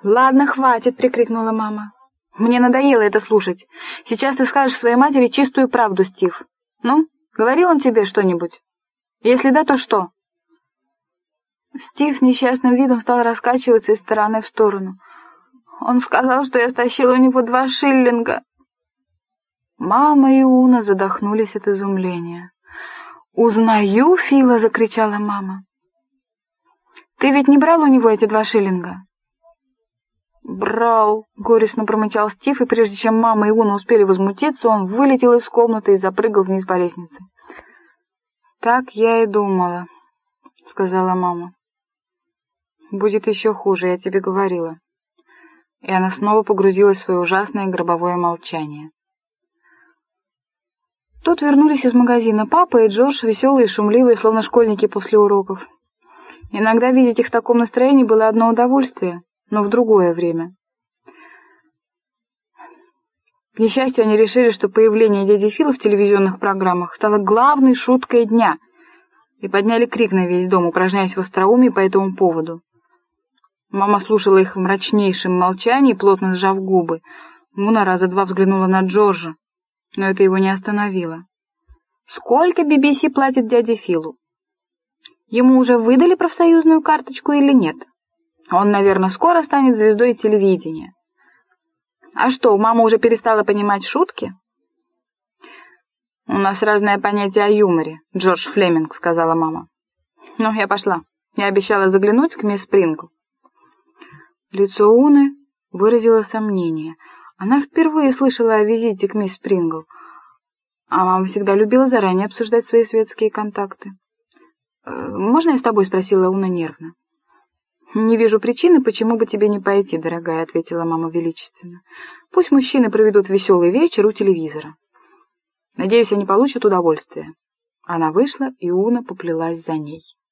«Ладно, хватит!» — прикрикнула мама. «Мне надоело это слушать. Сейчас ты скажешь своей матери чистую правду, Стив. Ну, говорил он тебе что-нибудь? Если да, то что?» Стив с несчастным видом стал раскачиваться из стороны в сторону. «Он сказал, что я стащила у него 2 шиллинга». Мама и Уна задохнулись от изумления. «Узнаю Фила!» — закричала мама. «Ты ведь не брал у него эти 2 шиллинга?» «Брал», — горестно промычал Стив, и прежде чем мама и Уна успели возмутиться, он вылетел из комнаты и запрыгал вниз по лестнице. «Так я и думала», — сказала мама. «Будет еще хуже, я тебе говорила». И она снова погрузилась в свое ужасное гробовое молчание. Тут вернулись из магазина папа и Джордж, веселые и шумливые, словно школьники после уроков. Иногда видеть их в таком настроении было одно удовольствие, но в другое время. К несчастью, они решили, что появление дяди Фила в телевизионных программах стало главной шуткой дня, и подняли крик на весь дом, упражняясь в остроумии по этому поводу. Мама слушала их в мрачнейшем молчании, плотно сжав губы. Уна раза 2 взглянула на Джорджа, но это его не остановило. «Сколько BBC платит дяде Филу? Ему уже выдали профсоюзную карточку или нет? Он, наверное, скоро станет звездой телевидения. А что, мама уже перестала понимать шутки?» «У нас разное понятие о юморе, Джордж Флеминг», — сказала мама. «Ну, я пошла. Я обещала заглянуть к мисс Спрингл». Лицо Уны выразило сомнение. Она впервые слышала о визите к мисс Спрингл, а мама всегда любила заранее обсуждать свои светские контакты. «Можно я с тобой?» — спросила Уна нервно. «Не вижу причины, почему бы тебе не пойти, дорогая», — ответила мама величественно. «Пусть мужчины проведут веселый вечер у телевизора. Надеюсь, они получат удовольствие». Она вышла, и Уна поплелась за ней.